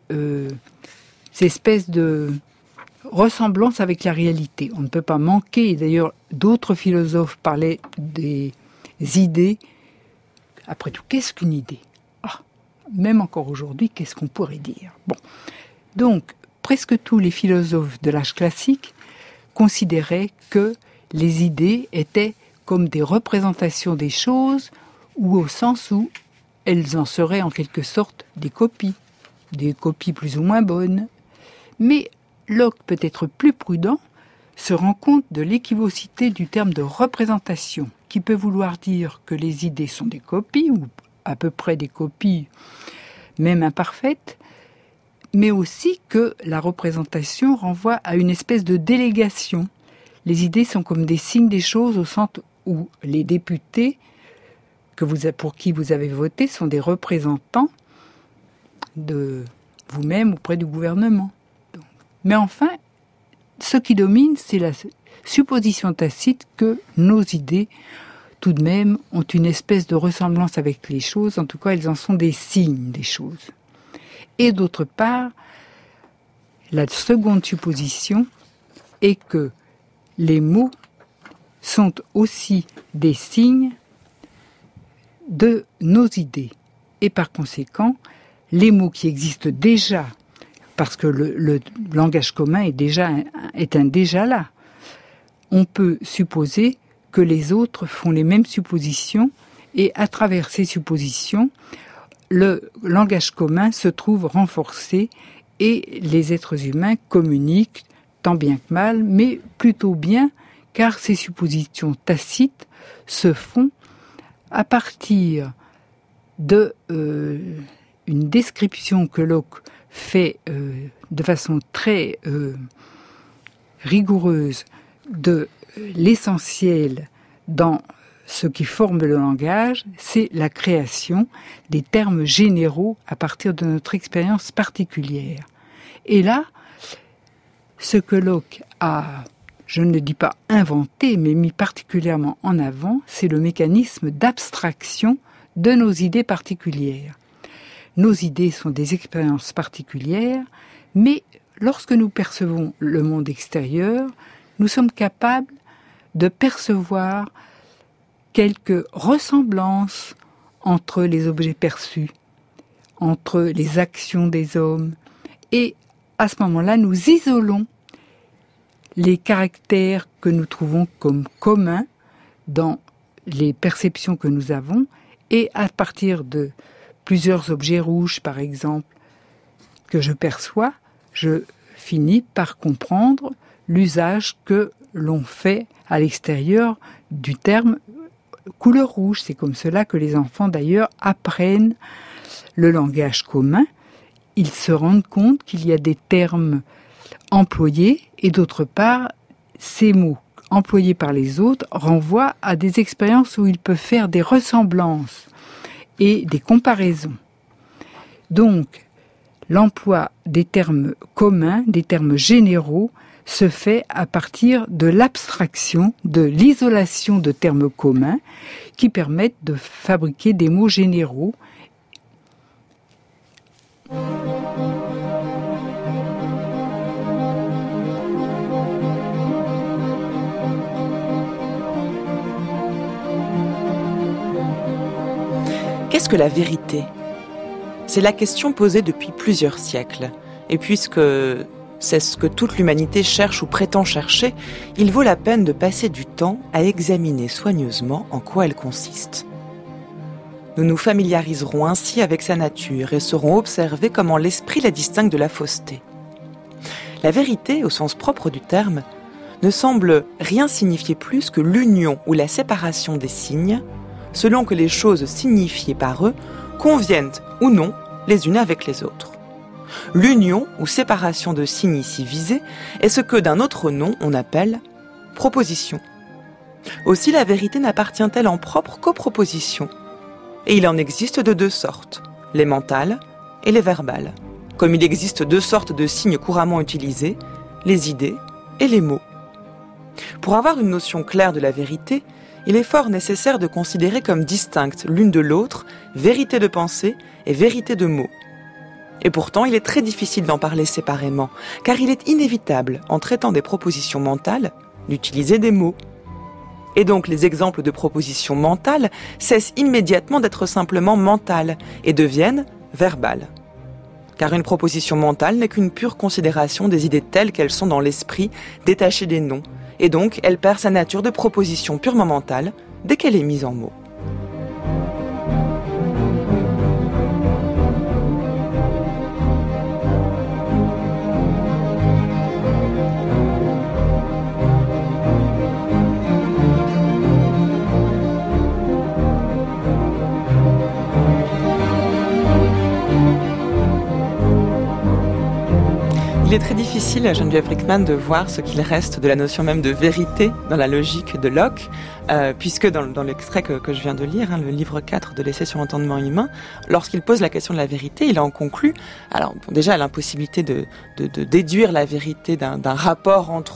espèces de ressemblances avec la réalité. On ne peut pas manquer, et d'ailleurs d'autres philosophes parlaient des idées. Après tout, qu'est-ce qu'une idée? Même encore aujourd'hui, qu'est-ce qu'on pourrait dire? Bon. Donc, presque tous les philosophes de l'âge classique considéraient que les idées étaient comme des représentations des choses, ou au sens où elles en seraient en quelque sorte des copies plus ou moins bonnes. Mais Locke, peut être plus prudent, se rend compte de l'équivocité du terme de représentation, qui peut vouloir dire que les idées sont des copies, ou à peu près des copies, même imparfaites, mais aussi que la représentation renvoie à une espèce de délégation. Les idées sont comme des signes des choses, au sens où les députés pour qui vous avez voté sont des représentants de vous-même auprès du gouvernement. Mais enfin, ce qui domine, c'est supposition tacite que nos idées, tout de même, ont une espèce de ressemblance avec les choses. En tout cas, elles en sont des signes des choses. Et d'autre part, la seconde supposition est que les mots sont aussi des signes de nos idées. Et par conséquent, les mots qui existent déjà, parce que le langage commun est un déjà là, on peut supposer que les autres font les mêmes suppositions, et à travers ces suppositions, le langage commun se trouve renforcé et les êtres humains communiquent tant bien que mal, mais plutôt bien, car ces suppositions tacites se font à partir de une description que Locke fait de façon très rigoureuse de l'essentiel dans ce qui forme le langage, c'est la création des termes généraux à partir de notre expérience particulière. Et là, ce que Locke a, je ne dis pas inventé, mais mis particulièrement en avant, c'est le mécanisme d'abstraction de nos idées particulières. Nos idées sont des expériences particulières, mais lorsque nous percevons le monde extérieur, nous sommes capables de percevoir quelques ressemblances entre les objets perçus, entre les actions des hommes, et à ce moment-là, nous isolons les caractères que nous trouvons comme communs dans les perceptions que nous avons, et à partir de plusieurs objets rouges, par exemple, que je perçois, je finis par comprendre l'usage que l'on fait à l'extérieur du terme couleur rouge. C'est comme cela que les enfants, d'ailleurs, apprennent le langage commun. Ils se rendent compte qu'il y a des termes employés, et d'autre part, ces mots employés par les autres renvoient à des expériences où ils peuvent faire des ressemblances et des comparaisons. Donc, l'emploi des termes communs, des termes généraux, se fait à partir de l'abstraction, de l'isolation de termes communs qui permettent de fabriquer des mots généraux. Qu'est-ce que la vérité ? C'est la question posée depuis plusieurs siècles. Et puisque c'est ce que toute l'humanité cherche ou prétend chercher, il vaut la peine de passer du temps à examiner soigneusement en quoi elle consiste. Nous nous familiariserons ainsi avec sa nature et saurons observer comment l'esprit la distingue de la fausseté. La vérité, au sens propre du terme, ne semble rien signifier plus que l'union ou la séparation des signes, selon que les choses signifiées par eux conviennent ou non les unes avec les autres. L'union ou séparation de signes ici visée est ce que d'un autre nom on appelle proposition. Aussi la vérité n'appartient-elle en propre qu'aux propositions. Et il en existe de deux sortes, les mentales et les verbales, comme il existe deux sortes de signes couramment utilisés, les idées et les mots. Pour avoir une notion claire de la vérité, il est fort nécessaire de considérer comme distinctes l'une de l'autre vérité de pensée et vérité de mots. Et pourtant, il est très difficile d'en parler séparément, car il est inévitable, en traitant des propositions mentales, d'utiliser des mots. Et donc les exemples de propositions mentales cessent immédiatement d'être simplement mentales et deviennent verbales. Car une proposition mentale n'est qu'une pure considération des idées telles qu'elles sont dans l'esprit, détachées des noms, et donc elle perd sa nature de proposition purement mentale dès qu'elle est mise en mots. Il est très difficile, Geneviève Rickman, de voir ce qu'il reste de la notion même de vérité dans la logique de Locke, puisque dans l'extrait que je viens de lire, le livre 4 de l'essai sur l'entendement humain, lorsqu'il pose la question de la vérité, il en conclut, alors déjà l'impossibilité de déduire la vérité d'un rapport entre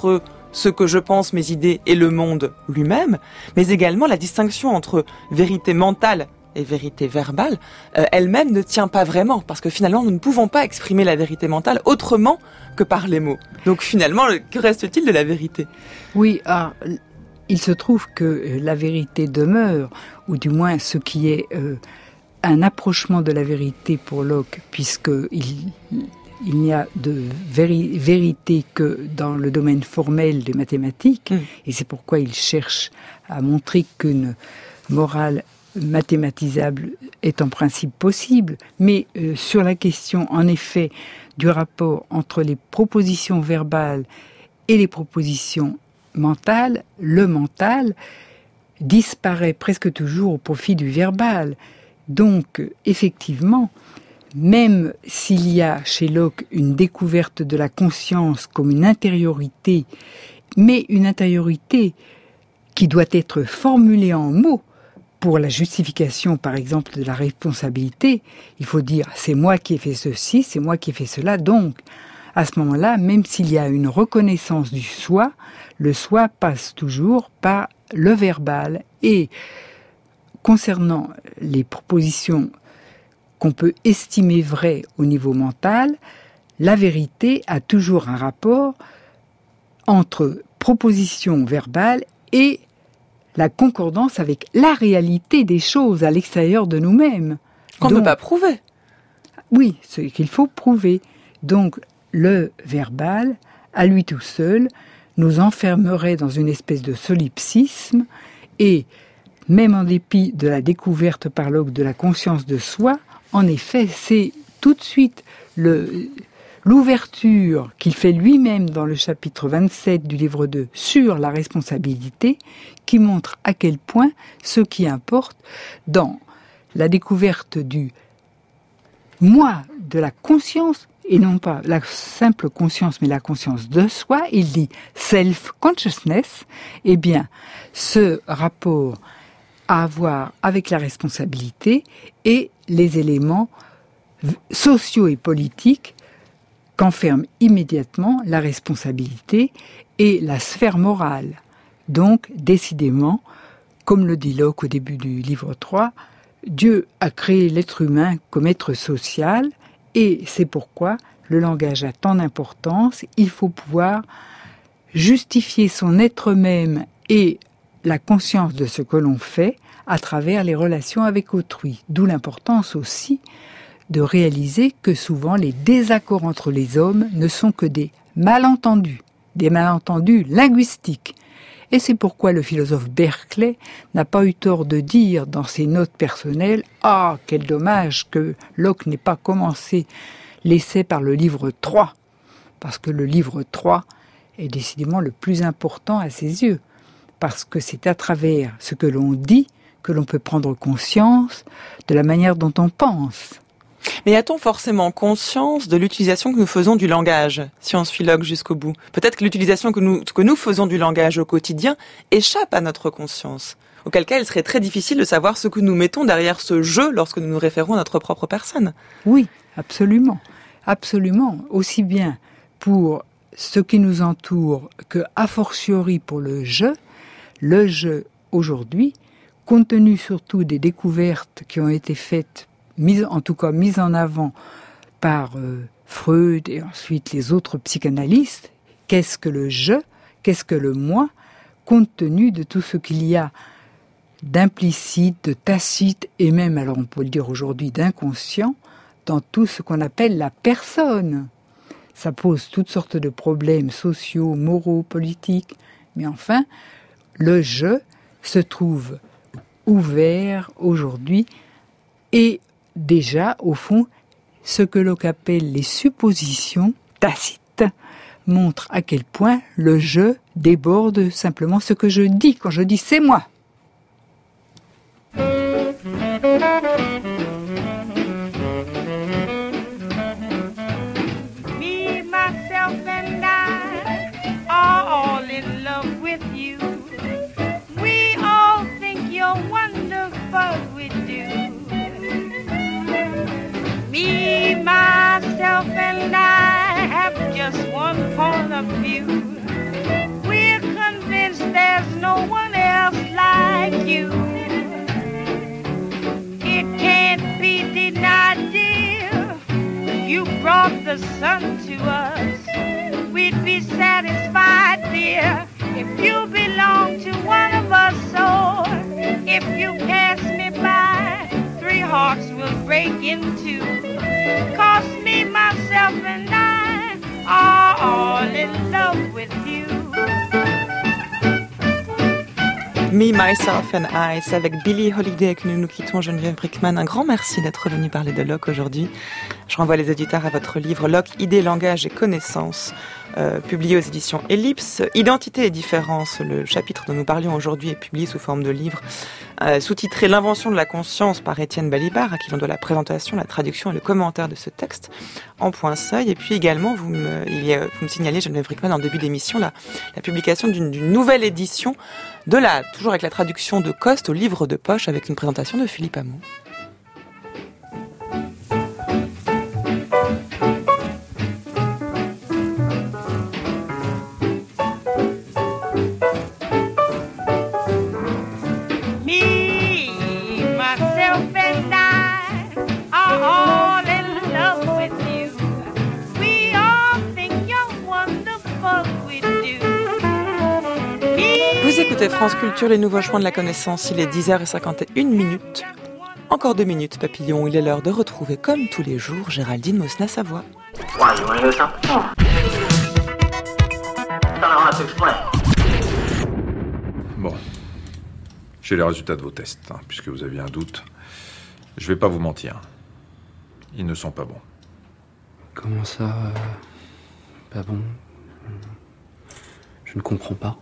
ce que je pense, mes idées et le monde lui-même, mais également la distinction entre vérité mentale et vérité verbale, elle-même ne tient pas vraiment, parce que finalement, nous ne pouvons pas exprimer la vérité mentale autrement que par les mots. Donc finalement, que reste-t-il de la vérité ? Oui, il se trouve que la vérité demeure, ou du moins ce qui est un approchement de la vérité pour Locke, puisqu'il n'y a de vérité que dans le domaine formel des mathématiques, et c'est pourquoi il cherche à montrer qu'une morale mathématisable est en principe possible, mais sur la question, en effet, du rapport entre les propositions verbales et les propositions mentales, le mental disparaît presque toujours au profit du verbal. Donc, effectivement, même s'il y a chez Locke une découverte de la conscience comme une intériorité, mais une intériorité qui doit être formulée en mots, pour la justification, par exemple, de la responsabilité, il faut dire « c'est moi qui ai fait ceci, c'est moi qui ai fait cela ». Donc, à ce moment-là, même s'il y a une reconnaissance du soi, le soi passe toujours par le verbal. Et concernant les propositions qu'on peut estimer vraies au niveau mental, la vérité a toujours un rapport entre proposition verbale et la concordance avec la réalité des choses à l'extérieur de nous-mêmes. Qu'on ne peut pas prouver. Oui, ce qu'il faut prouver. Donc, le verbal, à lui tout seul, nous enfermerait dans une espèce de solipsisme et, même en dépit de la découverte par Locke de la conscience de soi, en effet, c'est tout de suite l'ouverture qu'il fait lui-même dans le chapitre 27 du livre 2 sur la responsabilité qui montre à quel point ce qui importe dans la découverte du moi, de la conscience, et non pas la simple conscience, mais la conscience de soi, il dit self-consciousness, eh bien, ce rapport à avoir avec la responsabilité et les éléments sociaux et politiques qu'enferme immédiatement la responsabilité et la sphère morale. Donc, décidément, comme le dit Locke au début du livre 3, Dieu a créé l'être humain comme être social et c'est pourquoi le langage a tant d'importance. Il faut pouvoir justifier son être même et la conscience de ce que l'on fait à travers les relations avec autrui. D'où l'importance aussi de réaliser que souvent les désaccords entre les hommes ne sont que des malentendus linguistiques. Et c'est pourquoi le philosophe Berkeley n'a pas eu tort de dire dans ses notes personnelles « Ah, quel dommage que Locke n'ait pas commencé l'essai par le livre 3 », parce que le livre 3 est décidément le plus important à ses yeux, parce que c'est à travers ce que l'on dit que l'on peut prendre conscience de la manière dont on pense. Mais a-t-on forcément conscience de l'utilisation que nous faisons du langage, si on suit Locke jusqu'au bout ? Peut-être que l'utilisation que nous faisons du langage au quotidien échappe à notre conscience, auquel cas il serait très difficile de savoir ce que nous mettons derrière ce jeu lorsque nous nous référons à notre propre personne. Oui, absolument. Absolument. Aussi bien pour ce qui nous entoure que, a fortiori, pour le jeu aujourd'hui, compte tenu surtout des découvertes qui ont été faites mise en avant par Freud et ensuite les autres psychanalystes, qu'est-ce que le je, qu'est-ce que le moi, compte tenu de tout ce qu'il y a d'implicite, de tacite et même, alors on peut le dire aujourd'hui, d'inconscient dans tout ce qu'on appelle la personne. Ça pose toutes sortes de problèmes sociaux, moraux, politiques, mais enfin, le je se trouve ouvert aujourd'hui et déjà, au fond, ce que Locke appelle les suppositions tacites montre à quel point le je déborde simplement ce que je dis quand je dis « c'est moi ». Me, myself and I are all in love with you. We all think you're wonderful, we do. Me, myself, and I have just one point of view. We brought the sun to us, we'd be satisfied, dear, if you belong to one of us. So if you pass me by, 3 hearts will break in 2. 'Cause me, myself, and I are all in love with you. Me, Myself and I, c'est avec Billie Holiday que nous nous quittons, Geneviève Brickman. Un grand merci d'être venue parler de Locke aujourd'hui. Je renvoie les éditeurs à votre livre Locke, idées, langage et connaissances, publié aux éditions Ellipse. Identité et différence, le chapitre dont nous parlions aujourd'hui est publié sous forme de livre, sous-titré L'invention de la conscience par Étienne Balibar, à qui l'on doit la présentation, la traduction et le commentaire de ce texte en point seuil. Et puis également, vous me signalez, Geneviève Brickman, en début d'émission, la publication d'une nouvelle édition toujours avec la traduction de Coste au livre de poche, avec une présentation de Philippe Hamon. Vous écoutez France Culture, les nouveaux chemins de la connaissance, il est 10h51. Encore 2 minutes, papillon, il est l'heure de retrouver, comme tous les jours, Géraldine Mosna-Savoie. Bon, j'ai les résultats de vos tests, puisque vous aviez un doute. Je vais pas vous mentir, ils ne sont pas bons. Comment ça, pas bon? Je ne comprends pas.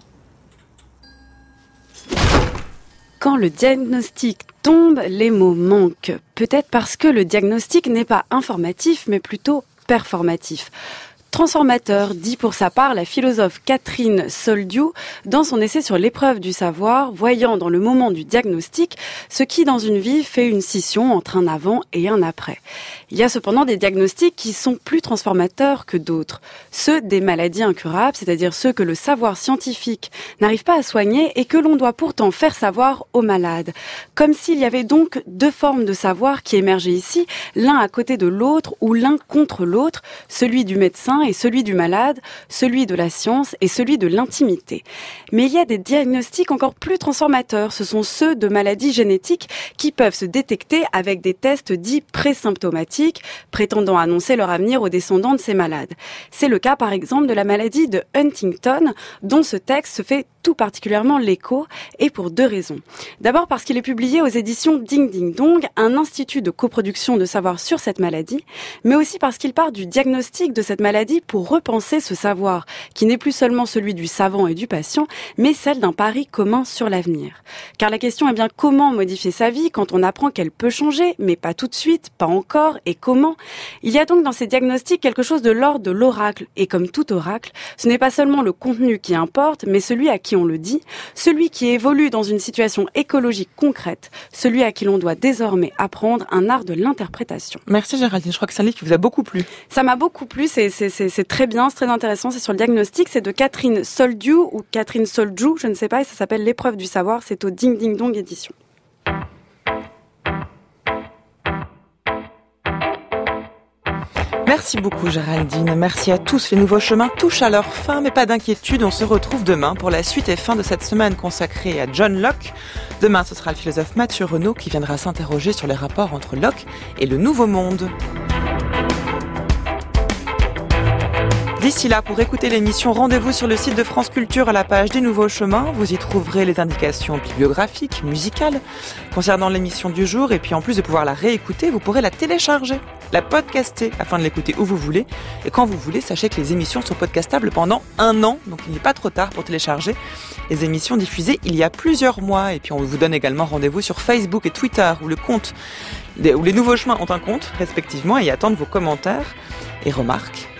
Quand le diagnostic tombe, les mots manquent. Peut-être parce que le diagnostic n'est pas informatif, mais plutôt performatif. Transformateur, dit pour sa part la philosophe Catherine Soldiou dans son essai sur l'épreuve du savoir, voyant dans le moment du diagnostic ce qui dans une vie fait une scission entre un avant et un après. Il y a cependant des diagnostics qui sont plus transformateurs que d'autres. Ceux des maladies incurables, c'est-à-dire ceux que le savoir scientifique n'arrive pas à soigner et que l'on doit pourtant faire savoir aux malades. Comme s'il y avait donc 2 formes de savoir qui émergeaient ici, l'un à côté de l'autre ou l'un contre l'autre, celui du médecin et celui du malade, celui de la science et celui de l'intimité. Mais il y a des diagnostics encore plus transformateurs. Ce sont ceux de maladies génétiques qui peuvent se détecter avec des tests dits présymptomatiques, prétendant annoncer leur avenir aux descendants de ces malades. C'est le cas par exemple de la maladie de Huntington, dont ce texte se fait tout particulièrement l'écho, et pour 2 raisons. D'abord parce qu'il est publié aux éditions Ding Ding Dong, un institut de coproduction de savoir sur cette maladie, mais aussi parce qu'il part du diagnostic de cette maladie pour repenser ce savoir, qui n'est plus seulement celui du savant et du patient, mais celle d'un pari commun sur l'avenir. Car la question est bien comment modifier sa vie quand on apprend qu'elle peut changer, mais pas tout de suite, pas encore, et comment. Il y a donc dans ces diagnostics quelque chose de l'ordre de l'oracle, et comme tout oracle, ce n'est pas seulement le contenu qui importe, mais celui à qui on le dit, celui qui évolue dans une situation écologique concrète, celui à qui l'on doit désormais apprendre un art de l'interprétation. Merci Géraldine, je crois que c'est un livre qui vous a beaucoup plu. Ça m'a beaucoup plu, c'est très bien, c'est très intéressant, c'est sur le diagnostic, c'est de Catherine Soldiou ou Catherine Soldiou, je ne sais pas, et ça s'appelle L'épreuve du savoir, c'est au Ding Ding Dong édition. Merci beaucoup Géraldine, merci à tous. Les nouveaux chemins touchent à leur fin, mais pas d'inquiétude, on se retrouve demain pour la suite et fin de cette semaine consacrée à John Locke. Demain, ce sera le philosophe Mathieu Renaud qui viendra s'interroger sur les rapports entre Locke et le Nouveau Monde. D'ici là, pour écouter l'émission, rendez-vous sur le site de France Culture à la page des Nouveaux Chemins. Vous y trouverez les indications bibliographiques, musicales, concernant l'émission du jour. Et puis en plus de pouvoir la réécouter, vous pourrez la télécharger, la podcaster, afin de l'écouter où vous voulez. Et quand vous voulez, sachez que les émissions sont podcastables pendant 1 an. Donc il n'est pas trop tard pour télécharger les émissions diffusées il y a plusieurs mois. Et puis on vous donne également rendez-vous sur Facebook et Twitter, où les Nouveaux Chemins ont un compte, respectivement, et y attendent vos commentaires et remarques.